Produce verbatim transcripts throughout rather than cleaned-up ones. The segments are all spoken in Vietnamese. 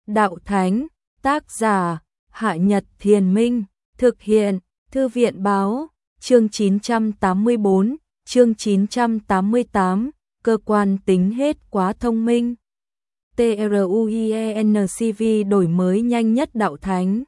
Đạo Thánh, tác giả, Hạ Nhật Thiền Minh, thực hiện, Thư viện Báo, chương chín trăm tám mươi bốn, chương chín trăm tám mươi tám, cơ quan tính hết quá thông minh. TRUIENCV đổi mới nhanh nhất Đạo Thánh.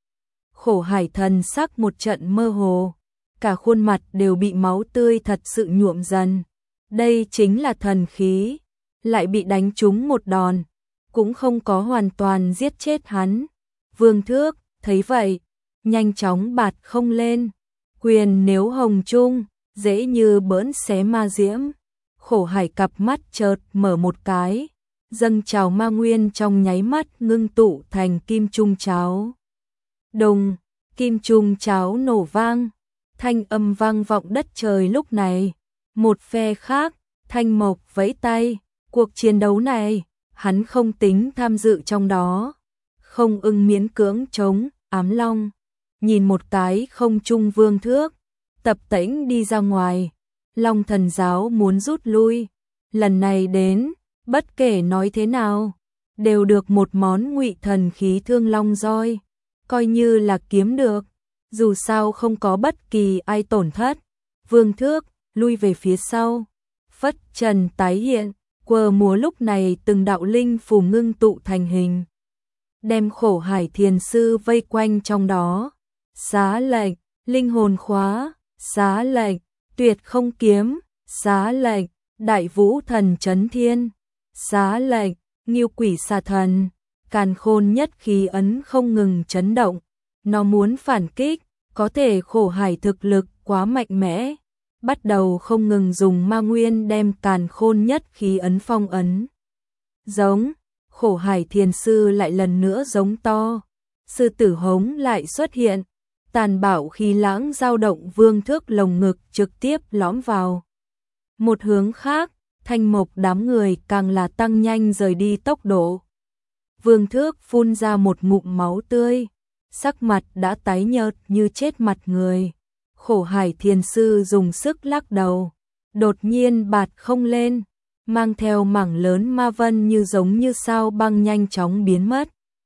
Khổ Hải thần sắc một trận mơ hồ, cả khuôn mặt đều bị máu tươi thật sự nhuộm dần. Đây chính là thần khí, lại bị đánh trúng một đòn, cũng không có hoàn toàn giết chết hắn. Vương Thước thấy vậy, nhanh chóng bạt không lên, quyền nếu hồng trung, dễ như bỡn xé ma diễm. Khổ Hải cặp mắt chợt mở một cái, dâng trào ma nguyên trong nháy mắt ngưng tụ thành kim trung cháo. Đồng, kim trung cháo nổ vang, thanh âm vang vọng đất trời lúc này. Một phe khác, Thanh Mộc vẫy tay, cuộc chiến đấu này, hắn không tính tham dự trong đó. Không ưng miễn cưỡng chống, Ám Long, nhìn một cái không trung Vương Thước, tập tễnh đi ra ngoài. Long thần giáo muốn rút lui, lần này đến, bất kể nói thế nào, đều được một món ngụy thần khí thương long roi, coi như là kiếm được, dù sao không có bất kỳ ai tổn thất. Vương Thước lui về phía sau, phất trần tái hiện, quờ múa lúc này từng đạo linh phù ngưng tụ thành hình, đem Khổ Hải thiền sư vây quanh trong đó. Xá lệnh, linh hồn khóa, xá lệnh, tuyệt không kiếm, xá lệnh, đại vũ thần chấn thiên, xá lệnh, nghiêu quỷ xà thần. Càn khôn nhất khí ấn không ngừng chấn động, nó muốn phản kích, có thể Khổ Hải thực lực quá mạnh mẽ, bắt đầu không ngừng dùng ma nguyên đem càn khôn nhất khí ấn phong ấn. Giống, Khổ Hải thiền sư lại lần nữa giống to, sư tử hống lại xuất hiện, tàn bạo khí lãng dao động Vương Thước lồng ngực trực tiếp lõm vào. Một hướng khác, Thanh Mộc đám người càng là tăng nhanh rời đi tốc độ. Vương Thước phun ra một ngụm máu tươi, sắc mặt đã tái nhợt như chết mặt người. Khổ Hải thiền sư dùng sức lắc đầu, đột nhiên bạt không lên, mang theo mảng lớn ma vân như giống như sao băng nhanh chóng biến mất.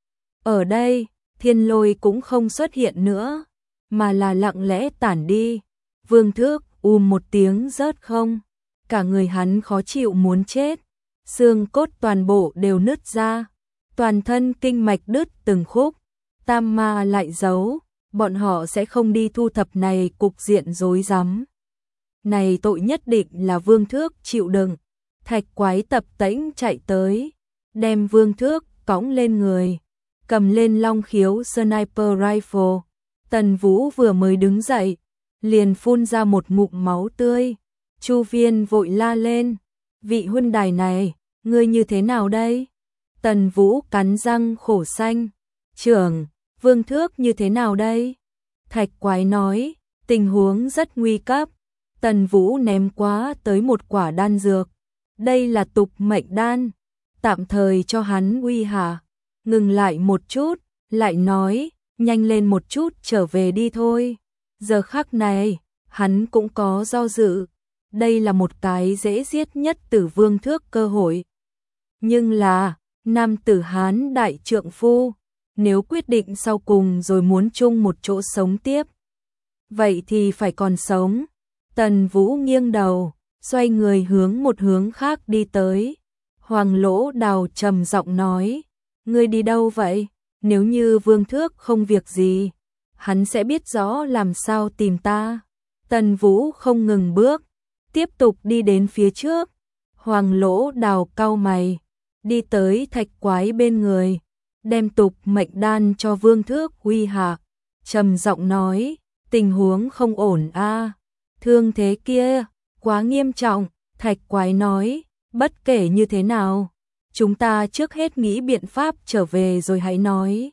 Ở đây, thiên lôi cũng không xuất hiện nữa, mà là lặng lẽ tản đi. Vương Thước ùm một tiếng rớt không, cả người hắn khó chịu muốn chết, xương cốt toàn bộ đều nứt ra, toàn thân kinh mạch đứt từng khúc. Tam ma lại giấu, bọn họ sẽ không đi thu thập này cục diện rối rắm. Này tội nhất định là Vương Thước chịu đựng. Thạch quái tập tễnh chạy tới, đem Vương Thước cõng lên người, cầm lên long khiếu sniper rifle. Tần Vũ vừa mới đứng dậy, liền phun ra một ngụm máu tươi. Chu Viên vội la lên, vị huynh đài này, ngươi như thế nào đây? Tần Vũ cắn răng khổ xanh, trưởng, Vương Thước như thế nào đây? Thạch quái nói, tình huống rất nguy cấp. Tần Vũ ném quá tới một quả đan dược, đây là tục mệnh đan, tạm thời cho hắn uy hạ. Ngừng lại một chút, lại nói, nhanh lên một chút trở về đi thôi. Giờ khắc này, hắn cũng có do dự, đây là một cái dễ giết nhất tử Vương Thước cơ hội. Nhưng là, nam tử Hán đại trượng phu, nếu quyết định sau cùng rồi muốn chung một chỗ sống tiếp, vậy thì phải còn sống. Tần Vũ nghiêng đầu, xoay người hướng một hướng khác đi tới. Hoàng Lỗ Đào trầm giọng nói, ngươi đi đâu vậy? Nếu như Vương Thước không việc gì, hắn sẽ biết rõ làm sao tìm ta. Tần Vũ không ngừng bước, tiếp tục đi đến phía trước. Hoàng Lỗ Đào cau mày, đi tới thạch quái bên người, đem tục mệnh đan cho Vương Thước uy hạ, trầm giọng nói, tình huống không ổn a, thương thế kia quá nghiêm trọng. Thạch quái nói, bất kể như thế nào, chúng ta trước hết nghĩ biện pháp trở về rồi hãy nói.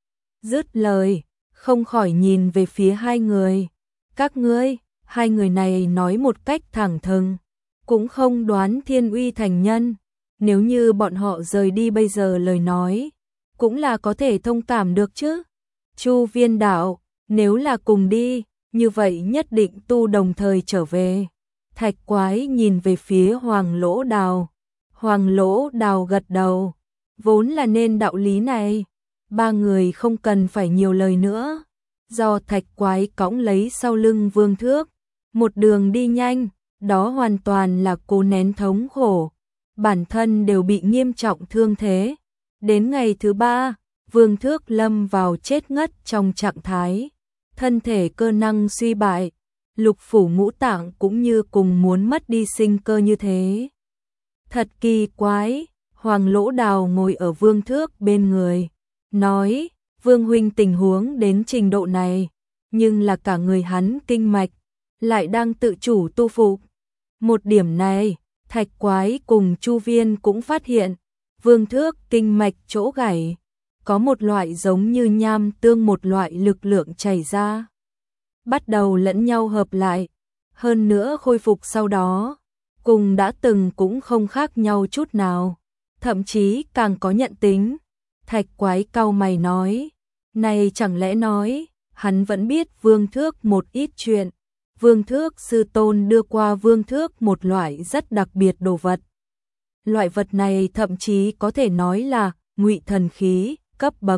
Dứt lời, không khỏi nhìn về phía hai người. Các ngươi, hai người này nói một cách thẳng thừng, cũng không đoán Thiên Uy thành nhân. Nếu như bọn họ rời đi bây giờ lời nói, cũng là có thể thông cảm được chứ. Chu Viên đạo, nếu là cùng đi, như vậy nhất định tu đồng thời trở về. Thạch quái nhìn về phía Hoàng Lỗ Đào. Hoàng Lỗ Đào gật đầu, vốn là nên đạo lý này. Ba người không cần phải nhiều lời nữa. Do Thạch Quái cõng lấy sau lưng Vương Thước, một đường đi nhanh, đó hoàn toàn là cố nén thống khổ. Bản thân đều bị nghiêm trọng thương thế. Đến ngày thứ ba, Vương Thước lâm vào chết ngất trong trạng thái. Thân thể cơ năng suy bại, lục phủ ngũ tạng cũng như cùng muốn mất đi sinh cơ như thế. Thật kỳ quái, Hoàng Lỗ Đào ngồi ở Vương Thước bên người, nói, Vương huynh tình huống đến trình độ này, nhưng là cả người hắn kinh mạch, lại đang tự chủ tu phục. Một điểm này, Thạch Quái cùng Chu Viên cũng phát hiện, Vương Thước kinh mạch chỗ gãy, có một loại giống như nham tương một loại lực lượng chảy ra. Bắt đầu lẫn nhau hợp lại, hơn nữa khôi phục sau đó, cùng đã từng cũng không khác nhau chút nào, thậm chí càng có nhận tính. Thạch Quái cau mày nói, này chẳng lẽ nói, hắn vẫn biết Vương Thước một ít chuyện. Vương Thước sư tôn đưa qua Vương Thước một loại rất đặc biệt đồ vật. Loại vật này thậm chí có thể nói là ngụy thần khí cấp bậc.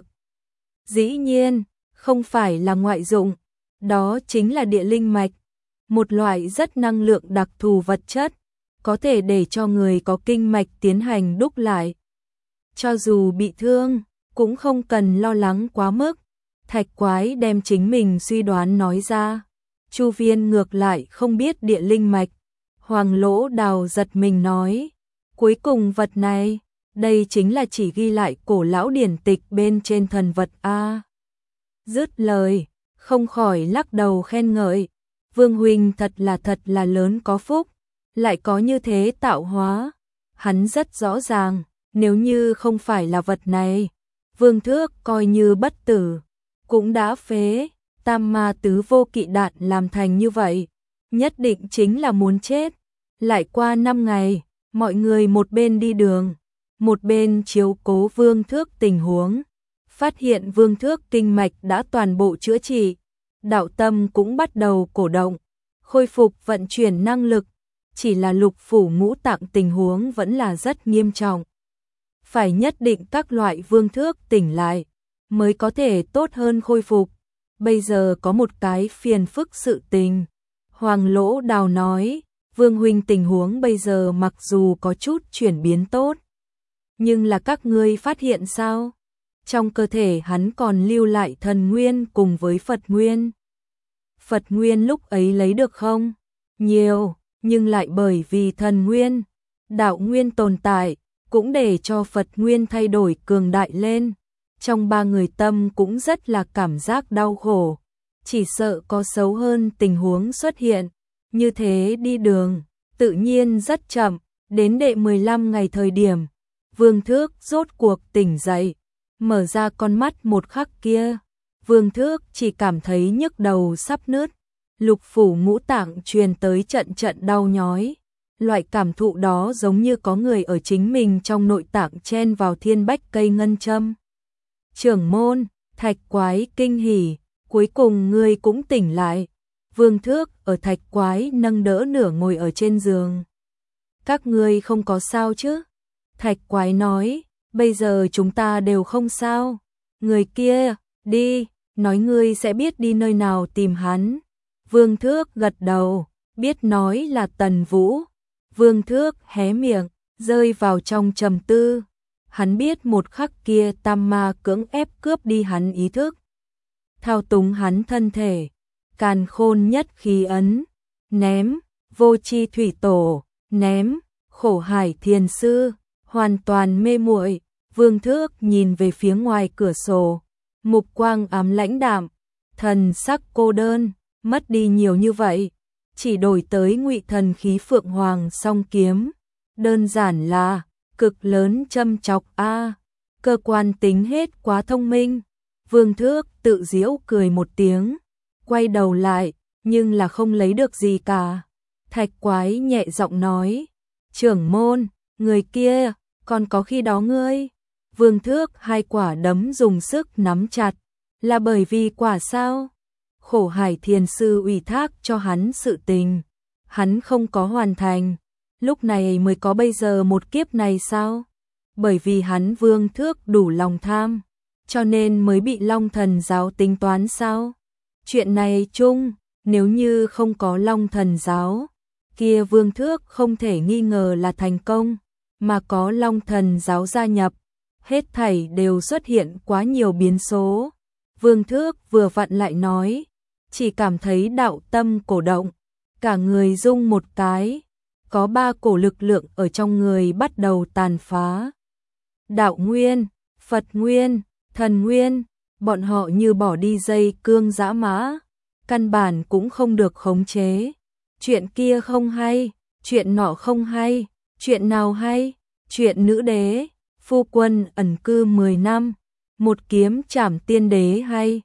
Dĩ nhiên, không phải là ngoại dụng, đó chính là địa linh mạch, một loại rất năng lượng đặc thù vật chất, có thể để cho người có kinh mạch tiến hành đúc lại. Cho dù bị thương, cũng không cần lo lắng quá mức. Thạch Quái đem chính mình suy đoán nói ra. Chu Viên ngược lại không biết địa linh mạch. Hoàng Lỗ Đào giật mình nói, cuối cùng vật này, đây chính là chỉ ghi lại cổ lão điển tịch bên trên thần vật a. Dứt lời, không khỏi lắc đầu khen ngợi, Vương huynh thật là thật là lớn có phúc, lại có như thế tạo hóa. Hắn rất rõ ràng, nếu như không phải là vật này, Vương Thước coi như bất tử, cũng đã phế. Tam ma tứ vô kỵ đạn làm thành như vậy, nhất định chính là muốn chết. Lại qua năm ngày, mọi người một bên đi đường, một bên chiếu cố Vương Thước tình huống, phát hiện Vương Thước kinh mạch đã toàn bộ chữa trị, đạo tâm cũng bắt đầu cổ động, khôi phục vận chuyển năng lực, chỉ là lục phủ ngũ tạng tình huống vẫn là rất nghiêm trọng. Phải nhất định các loại Vương Thước tỉnh lại, mới có thể tốt hơn khôi phục. Bây giờ có một cái phiền phức sự tình. Hoàng Lỗ Đào nói, Vương huynh tình huống bây giờ mặc dù có chút chuyển biến tốt, nhưng là các ngươi phát hiện sao? Trong cơ thể hắn còn lưu lại thần nguyên cùng với Phật nguyên. Phật nguyên lúc ấy lấy được không? Nhiều, nhưng lại bởi vì thần nguyên, đạo nguyên tồn tại, cũng để cho Phật nguyên thay đổi cường đại lên. Trong ba người tâm cũng rất là cảm giác đau khổ, chỉ sợ có xấu hơn tình huống xuất hiện, như thế đi đường, tự nhiên rất chậm, đến đệ mười lăm ngày thời điểm, Vương Thước rốt cuộc tỉnh dậy, mở ra con mắt một khắc kia, Vương Thước chỉ cảm thấy nhức đầu sắp nứt, lục phủ ngũ tạng truyền tới trận trận đau nhói, loại cảm thụ đó giống như có người ở chính mình trong nội tạng chen vào thiên bách cây ngân châm. Trưởng môn, Thạch Quái kinh hỉ, cuối cùng ngươi cũng tỉnh lại. Vương Thước ở Thạch Quái nâng đỡ nửa ngồi ở trên giường. Các ngươi không có sao chứ? Thạch Quái nói, bây giờ chúng ta đều không sao. Người kia, đi, nói ngươi sẽ biết đi nơi nào tìm hắn. Vương Thước gật đầu, biết nói là Tần Vũ. Vương Thước hé miệng, rơi vào trong trầm tư. Hắn biết một khắc kia tam ma cưỡng ép cướp đi hắn ý thức, thao túng hắn thân thể, càn khôn nhất khí ấn, ném, vô chi thủy tổ, ném, khổ hải thiền sư, hoàn toàn mê muội. Vương Thước nhìn về phía ngoài cửa sổ, mục quang ám lãnh đạm, thần sắc cô đơn, mất đi nhiều như vậy, chỉ đổi tới ngụy thần khí phượng hoàng song kiếm, đơn giản là cực lớn châm chọc a, cơ quan tính hết quá thông minh. Vương Thước tự giễu cười một tiếng, quay đầu lại, nhưng là không lấy được gì cả. Thạch Quái nhẹ giọng nói, trưởng môn, người kia, còn có khi đó ngươi. Vương Thước hai quả đấm dùng sức nắm chặt, là bởi vì quả sao? Khổ hải thiền sư ủy thác cho hắn sự tình, hắn không có hoàn thành. Lúc này mới có bây giờ một kiếp này sao? bởi vì hắn vương thước đủ lòng tham, cho nên mới bị Long Thần giáo tính toán sao? Chuyện này chung, nếu như không có Long Thần giáo, kia vương thước không thể nghi ngờ là thành công, mà có Long Thần giáo gia nhập, hết thảy đều xuất hiện quá nhiều biến số. Vương thước vừa vặn lại nói, chỉ cảm thấy đạo tâm cổ động, cả người rung một cái, có ba cổ lực lượng ở trong người bắt đầu tàn phá. Đạo nguyên, Phật nguyên, thần nguyên, bọn họ như bỏ đi dây cương dã mã, căn bản cũng không được khống chế. Chuyện kia không hay, chuyện nọ không hay, chuyện nào hay? Chuyện nữ đế, phu quân ẩn cư mười năm, một kiếm trảm tiên đế hay?